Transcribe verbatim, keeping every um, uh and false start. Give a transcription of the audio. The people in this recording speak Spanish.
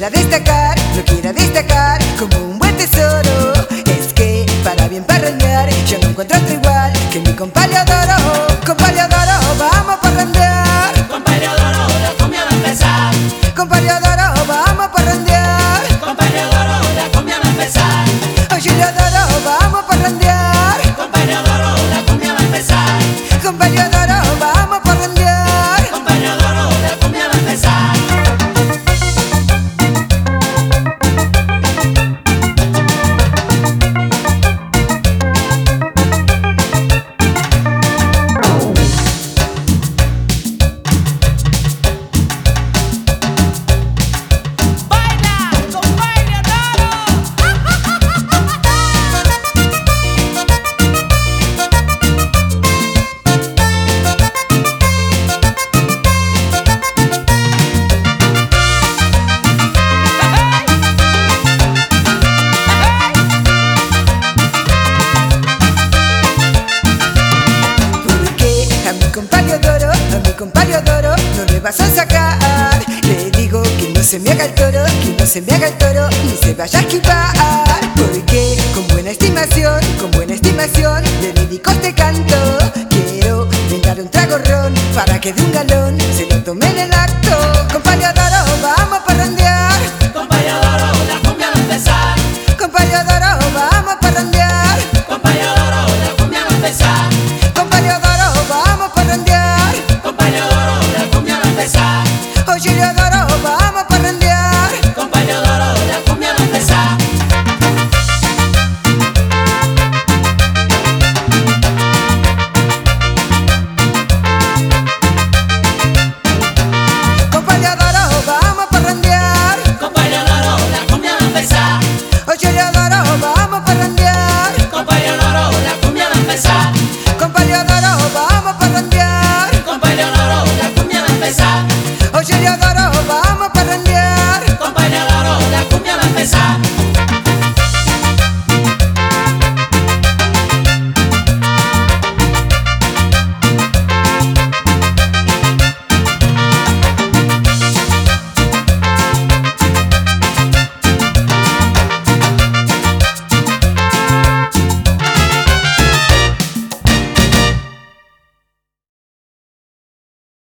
quiera destacar, lo quiera destacar como un buen tesoro. Es que para bien parrandear yo no encuentro otro igual que mi compa Leodoro. Compa Leodoro, vamos a parrandear. Compa Leodoro, la cumbia va a empezar. Compa Leodoro, vamos a parrandear. Compa Leodoro, la cumbia va a empezar. Oye Leodoro, vamos a parrandear. Compa Leodoro, la cumbia va a empezar. Compa Leodoro, vamos a parrandear. Compa Leodoro, la cumbia va a empezar. Compa Leodoro, a mi compa Leodoro no le vas a sacar. Le digo que no se me haga el toro, que no se me haga el toro ni se vaya a esquivar. Porque con buena estimación, con buena estimación le dedico este canto. Quiero brindar un trago ron para que de un galón se lo tome en el acto. Compa Leodoro,